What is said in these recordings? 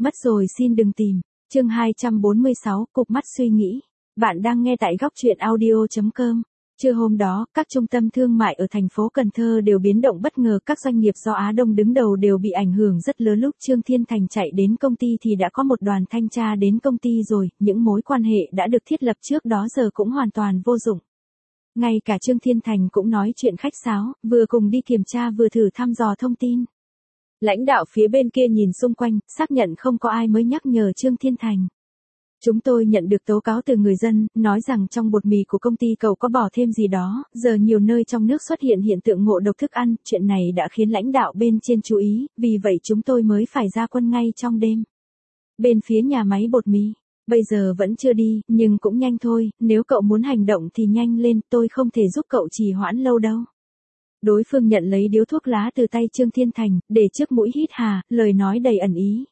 Mất rồi xin đừng tìm. Chương 246, cụp mắt suy nghĩ. Bạn đang nghe tại góc truyện audio.com. Trưa hôm đó, các trung tâm thương mại ở thành phố Cần Thơ đều biến động bất ngờ, các doanh nghiệp do Á Đông đứng đầu đều bị ảnh hưởng rất lớn. Lúc Trương Thiên Thành chạy đến công ty thì đã có một đoàn thanh tra đến công ty rồi, những mối quan hệ đã được thiết lập trước đó giờ cũng hoàn toàn vô dụng. Ngay cả Trương Thiên Thành cũng nói chuyện khách sáo, vừa cùng đi kiểm tra vừa thử thăm dò thông tin. Lãnh đạo phía bên kia nhìn xung quanh, xác nhận không có ai mới nhắc nhở Trương Thiên Thành. Chúng tôi nhận được tố cáo từ người dân, nói rằng trong bột mì của công ty cậu có bỏ thêm gì đó, giờ nhiều nơi trong nước xuất hiện hiện tượng ngộ độc thức ăn, chuyện này đã khiến lãnh đạo bên trên chú ý, vì vậy chúng tôi mới phải ra quân ngay trong đêm. Bên phía nhà máy bột mì, bây giờ vẫn chưa đi, nhưng cũng nhanh thôi, nếu cậu muốn hành động thì nhanh lên, tôi không thể giúp cậu trì hoãn lâu đâu. Đối phương nhận lấy điếu thuốc lá từ tay Trương Thiên Thành, để trước mũi hít hà, lời nói đầy ẩn ý.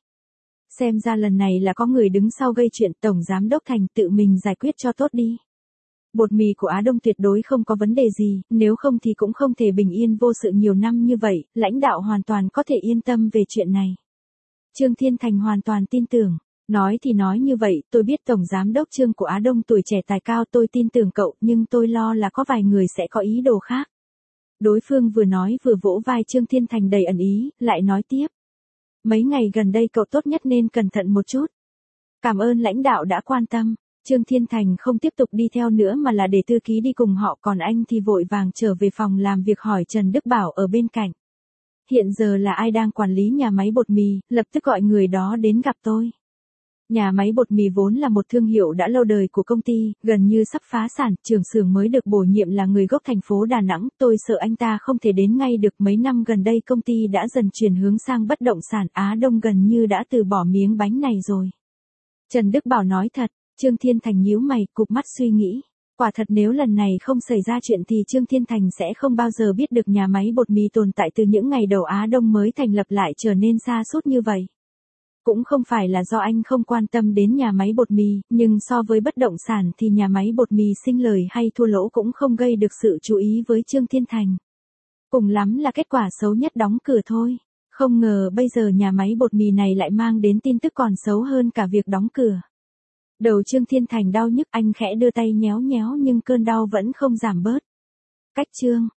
Xem ra lần này là có người đứng sau gây chuyện, Tổng Giám đốc Thành tự mình giải quyết cho tốt đi. Bột mì của Á Đông tuyệt đối không có vấn đề gì, nếu không thì cũng không thể bình yên vô sự nhiều năm như vậy, lãnh đạo hoàn toàn có thể yên tâm về chuyện này. Trương Thiên Thành hoàn toàn tin tưởng. Nói thì nói như vậy, tôi biết Tổng Giám đốc Trương của Á Đông tuổi trẻ tài cao, tôi tin tưởng cậu, nhưng tôi lo là có vài người sẽ có ý đồ khác. Đối phương vừa nói vừa vỗ vai Trương Thiên Thành đầy ẩn ý, lại nói tiếp. Mấy ngày gần đây cậu tốt nhất nên cẩn thận một chút. Cảm ơn lãnh đạo đã quan tâm. Trương Thiên Thành không tiếp tục đi theo nữa mà là để thư ký đi cùng họ, còn anh thì vội vàng trở về phòng làm việc hỏi Trần Đức Bảo ở bên cạnh. Hiện giờ là ai đang quản lý nhà máy bột mì, lập tức gọi người đó đến gặp tôi. Nhà máy bột mì vốn là một thương hiệu đã lâu đời của công ty, gần như sắp phá sản, trưởng xưởng mới được bổ nhiệm là người gốc thành phố Đà Nẵng, tôi sợ anh ta không thể đến ngay được. Mấy năm gần đây công ty đã dần chuyển hướng sang bất động sản, Á Đông gần như đã từ bỏ miếng bánh này rồi. Trần Đức Bảo nói thật, Trương Thiên Thành nhíu mày, cụp mắt suy nghĩ. Quả thật nếu lần này không xảy ra chuyện thì Trương Thiên Thành sẽ không bao giờ biết được nhà máy bột mì tồn tại từ những ngày đầu Á Đông mới thành lập lại trở nên sa sút như vậy. Cũng không phải là do anh không quan tâm đến nhà máy bột mì, nhưng so với bất động sản thì nhà máy bột mì sinh lời hay thua lỗ cũng không gây được sự chú ý với Trương Thiên Thành. Cùng lắm là kết quả xấu nhất đóng cửa thôi. Không ngờ bây giờ nhà máy bột mì này lại mang đến tin tức còn xấu hơn cả việc đóng cửa. Đầu Trương Thiên Thành đau nhức, anh khẽ đưa tay nhéo nhéo nhưng cơn đau vẫn không giảm bớt. Cách Trương